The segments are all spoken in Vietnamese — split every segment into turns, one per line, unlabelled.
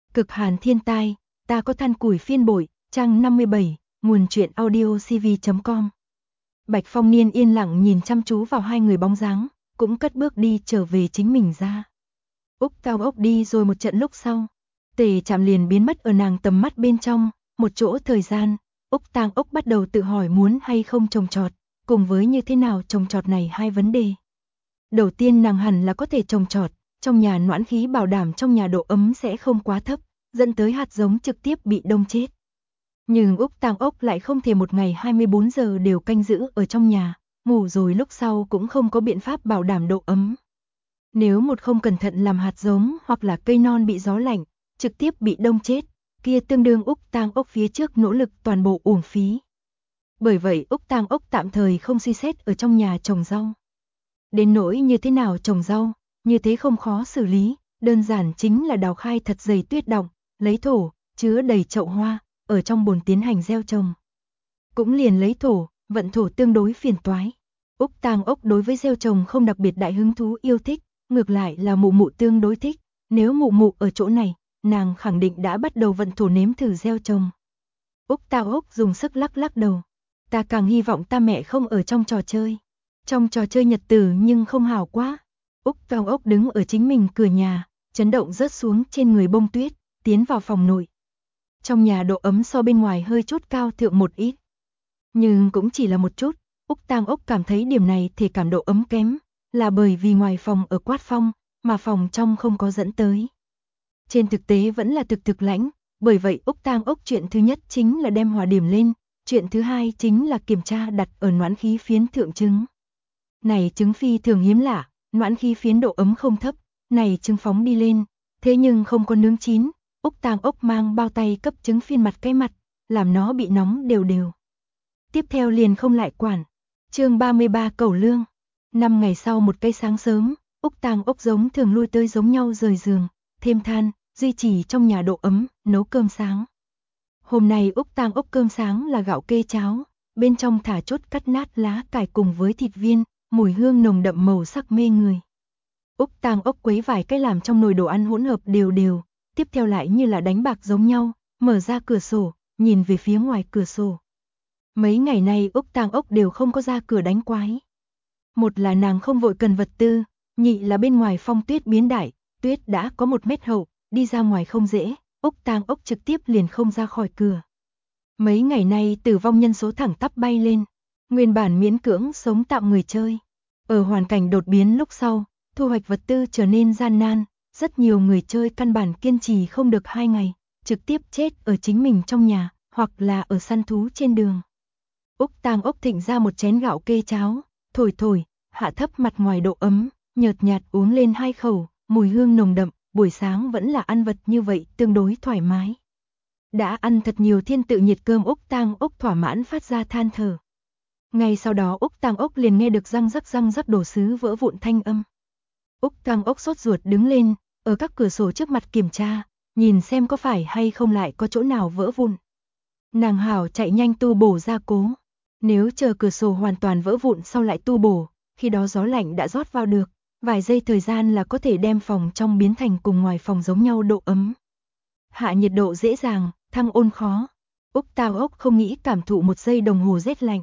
Cực hàn thiên tai, ta có than củi phiên bội, trang 57, nguồn truyện audio cv.com. Bạch Phong Niên yên lặng nhìn chăm chú vào hai người bóng dáng, cũng cất bước đi trở về chính mình ra. Úc Tao Ốc đi rồi một trận lúc sau, Tề Trạm liền biến mất ở nàng tầm mắt bên trong, một chỗ thời gian, Úc Tang Ốc bắt đầu tự hỏi muốn hay không trồng trọt, cùng với như thế nào trồng trọt này hai vấn đề. Đầu tiên nàng hẳn là có thể trồng trọt, trong nhà noãn khí bảo đảm trong nhà độ ấm sẽ không quá thấp, dẫn tới hạt giống trực tiếp bị đông chết. Nhưng Úc Tang Ốc lại không thể một ngày 24 giờ đều canh giữ ở trong nhà, ngủ rồi lúc sau cũng không có biện pháp bảo đảm độ ấm. Nếu một không cẩn thận làm hạt giống hoặc là cây non bị gió lạnh, trực tiếp bị đông chết, kia tương đương Úc Tang Ốc phía trước nỗ lực toàn bộ uổng phí. Bởi vậy Úc Tang Ốc tạm thời không suy xét ở trong nhà trồng rau. Đến nỗi như thế nào trồng rau, như thế không khó xử lý, đơn giản chính là đào khai thật dày tuyết đọng, lấy thổ, chứa đầy chậu hoa, ở trong bồn tiến hành gieo trồng. Cũng liền lấy thổ, vận thổ tương đối phiền toái. Úc Tang Ốc đối với gieo trồng không đặc biệt đại hứng thú yêu thích, ngược lại là mụ mụ tương đối thích, nếu mụ mụ ở chỗ này, nàng khẳng định đã bắt đầu vận thổ nếm thử gieo trồng. Úc Tang Ốc dùng sức lắc lắc đầu, ta càng hy vọng ta mẹ không ở trong trò chơi. Trong trò chơi nhật tử nhưng không hảo quá. Úc Tang Ốc đứng ở chính mình cửa nhà, chấn động rớt xuống trên người bông tuyết, tiến vào phòng nội. Trong nhà độ ấm so bên ngoài hơi chút cao thượng một ít. Nhưng cũng chỉ là một chút, Úc Tang Ốc cảm thấy điểm này thể cảm độ ấm kém, là bởi vì ngoài phòng ở quát phong, mà phòng trong không có dẫn tới. Trên thực tế vẫn là thực lạnh, bởi vậy Úc Tang Ốc chuyện thứ nhất chính là đem hỏa điểm lên, chuyện thứ hai chính là kiểm tra đặt ở noãn khí phiến thượng trứng. Này trứng phi thường hiếm lạ, noãn khí phiến độ ấm không thấp, này trứng phóng đi lên, thế nhưng không có nướng chín, Úc Tang Ốc mang bao tay cấp trứng phiên mặt cái mặt, làm nó bị nóng đều đều. Tiếp theo liền không lại quản. Chương 33 Cẩu Lương. 5 ngày sau một cây sáng sớm, Úc Tang Ốc giống thường lui tới giống nhau rời giường, thêm than, duy trì trong nhà độ ấm, nấu cơm sáng. Hôm nay Úc Tang Ốc cơm sáng là gạo kê cháo, bên trong thả chút cắt nát lá cải cùng với thịt viên, mùi hương nồng đậm màu sắc mê người. Úc Tang Ốc quấy vài cái làm trong nồi đồ ăn hỗn hợp đều đều, tiếp theo lại như là đánh bạc giống nhau, mở ra cửa sổ, nhìn về phía ngoài cửa sổ. Mấy ngày nay Úc Tang Ốc đều không có ra cửa đánh quái. Một là nàng không vội cần vật tư, nhị là bên ngoài phong tuyết biến đại, tuyết đã có 1 mét hậu, đi ra ngoài không dễ, Úc Tang Ốc trực tiếp liền không ra khỏi cửa. Mấy ngày nay tử vong nhân số thẳng tắp bay lên, nguyên bản miễn cưỡng sống tạm người chơi. Ở hoàn cảnh đột biến lúc sau, thu hoạch vật tư trở nên gian nan, rất nhiều người chơi căn bản kiên trì không được 2 ngày, trực tiếp chết ở chính mình trong nhà, hoặc là ở săn thú trên đường. Úc Tang Ốc thịnh ra một chén gạo kê cháo, thổi, hạ thấp mặt ngoài độ ấm, nhợt nhạt uống lên 2 khẩu, mùi hương nồng đậm, buổi sáng vẫn là ăn vật như vậy tương đối thoải mái. Đã ăn thật nhiều thiên tự nhiệt cơm Úc Tang Ốc thỏa mãn phát ra than thở. Ngay sau đó Úc Tang Ốc liền nghe được răng rắc đồ sứ vỡ vụn thanh âm. Úc Tang Ốc sốt ruột đứng lên, ở các cửa sổ trước mặt kiểm tra, nhìn xem có phải hay không lại có chỗ nào vỡ vụn. Nàng hảo chạy nhanh tu bổ gia cố. Nếu chờ cửa sổ hoàn toàn vỡ vụn sau lại tu bổ, khi đó gió lạnh đã rót vào được, vài giây thời gian là có thể đem phòng trong biến thành cùng ngoài phòng giống nhau độ ấm. Hạ nhiệt độ dễ dàng, thăng ôn khó. Úc Tang Ốc không nghĩ cảm thụ 1 giây đồng hồ rét lạnh.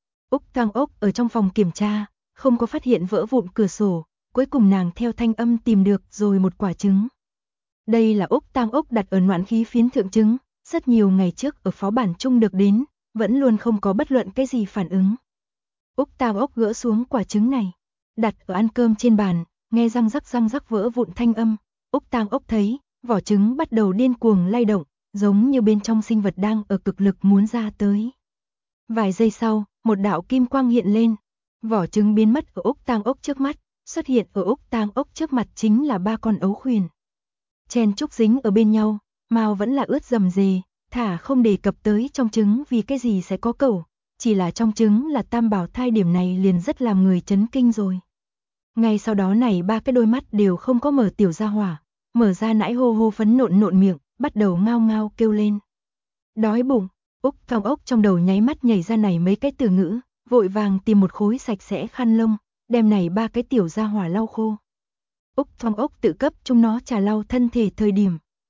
Úc Tang Ốc ở trong phòng kiểm tra, không có phát hiện vỡ vụn cửa sổ, cuối cùng nàng theo thanh âm tìm được rồi một quả trứng. Đây là Úc Tang Ốc đặt ở noãn khí phiến thượng trứng, rất nhiều ngày trước ở phó bản chung được đến, vẫn luôn không có bất luận cái gì phản ứng. Úc Tang Ốc gỡ xuống quả trứng này, đặt ở ăn cơm trên bàn, nghe răng rắc vỡ vụn thanh âm, Úc Tang Ốc thấy, vỏ trứng bắt đầu điên cuồng lay động, giống như bên trong sinh vật đang ở cực lực muốn ra tới. Vài giây sau, một đạo kim quang hiện lên, vỏ trứng biến mất ở Úc Tang Ốc trước mắt, xuất hiện ở Úc Tang Ốc trước mặt chính là 3 con ấu khuyển. Chen chúc dính ở bên nhau, mao vẫn là ướt rầm rề, thả không đề cập tới trong trứng vì cái gì sẽ có cẩu, chỉ là trong trứng là tam bảo thai điểm này liền rất làm người chấn kinh rồi. Ngay sau đó này 3 cái đôi mắt đều không có mở tiểu ra hỏa, mở ra nãi hô hô phấn nộn miệng, bắt đầu ngao ngao kêu lên. Đói bụng, Úc Tang Ốc trong đầu nháy mắt nhảy ra này mấy cái từ ngữ, vội vàng tìm một khối sạch sẽ khăn lông, đem này 3 cái tiểu ra hỏa lau khô. Úc Tang Ốc tự cấp chúng nó trà lau thân thể thời điểm.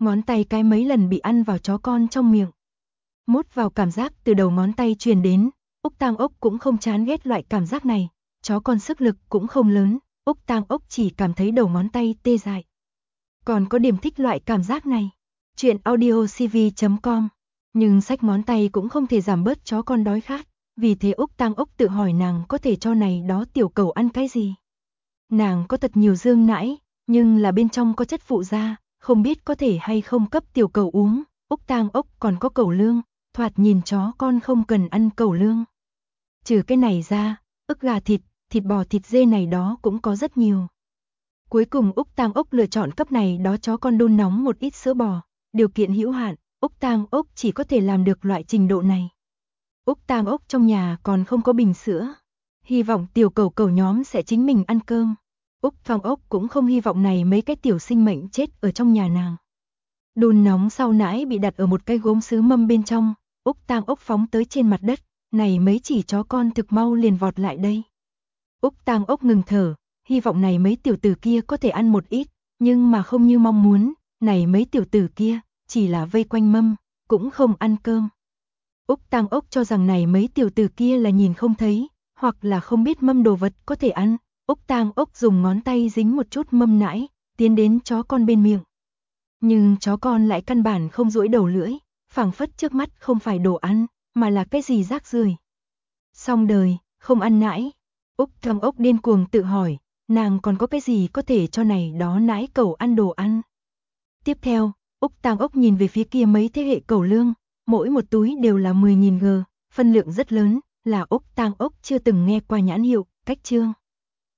ngón tay cái mấy lần bị ăn vào chó con trong miệng. Mút vào cảm giác từ đầu ngón tay truyền đến, Úc Tang Ốc cũng không chán ghét loại cảm giác này, chó con sức lực cũng không lớn, Úc Tang Ốc chỉ cảm thấy đầu ngón tay tê dại. Còn có điểm thích loại cảm giác này. Chuyện audiocv.com. Nhưng xách ngón tay cũng không thể giảm bớt chó con đói khát, vì thế Úc Tang Ốc tự hỏi nàng có thể cho này đó tiểu cẩu ăn cái gì. Nàng có thật nhiều dương nãi, nhưng là bên trong có chất phụ gia, không biết có thể hay không cấp tiểu cẩu uống. Úc Tang Ốc còn có cẩu lương, thoạt nhìn chó con không cần ăn cẩu lương. Trừ cái này ra, ức gà thịt, thịt bò thịt dê này đó cũng có rất nhiều. Cuối cùng Úc Tang Ốc lựa chọn cấp này đó chó con đun nóng một ít sữa bò, điều kiện hữu hạn, Úc Tang Ốc chỉ có thể làm được loại trình độ này. Úc Tang Ốc trong nhà còn không có bình sữa, hy vọng tiểu cẩu nhóm sẽ chính mình ăn cơm. Úc Tang Ốc cũng không hy vọng này mấy cái tiểu sinh mệnh chết ở trong nhà nàng. Đun nóng sau nãy bị đặt ở một cái gốm sứ mâm bên trong, Úc Tang Ốc phóng tới trên mặt đất, này mấy chỉ chó con thực mau liền vọt lại đây. Úc Tang Ốc ngừng thở, hy vọng này mấy tiểu tử kia có thể ăn một ít, nhưng mà không như mong muốn, này mấy tiểu tử kia chỉ là vây quanh mâm, cũng không ăn cơm. Úc Tang Ốc cho rằng này mấy tiểu tử kia là nhìn không thấy, hoặc là không biết mâm đồ vật có thể ăn. Úc Tang Ốc dùng ngón tay dính một chút mâm nãi, tiến đến chó con bên miệng. Nhưng chó con lại căn bản không duỗi đầu lưỡi, phảng phất trước mắt không phải đồ ăn, mà là cái gì rác rưởi. Xong đời, không ăn nãi. Úc Tang Ốc điên cuồng tự hỏi, nàng còn có cái gì có thể cho này đó nãi cẩu ăn đồ ăn. Tiếp theo, Úc Tang Ốc nhìn về phía kia mấy thế hệ cẩu lương, mỗi một túi đều là 10.000 g, phân lượng rất lớn, là Úc Tang Ốc chưa từng nghe qua nhãn hiệu, cách chương.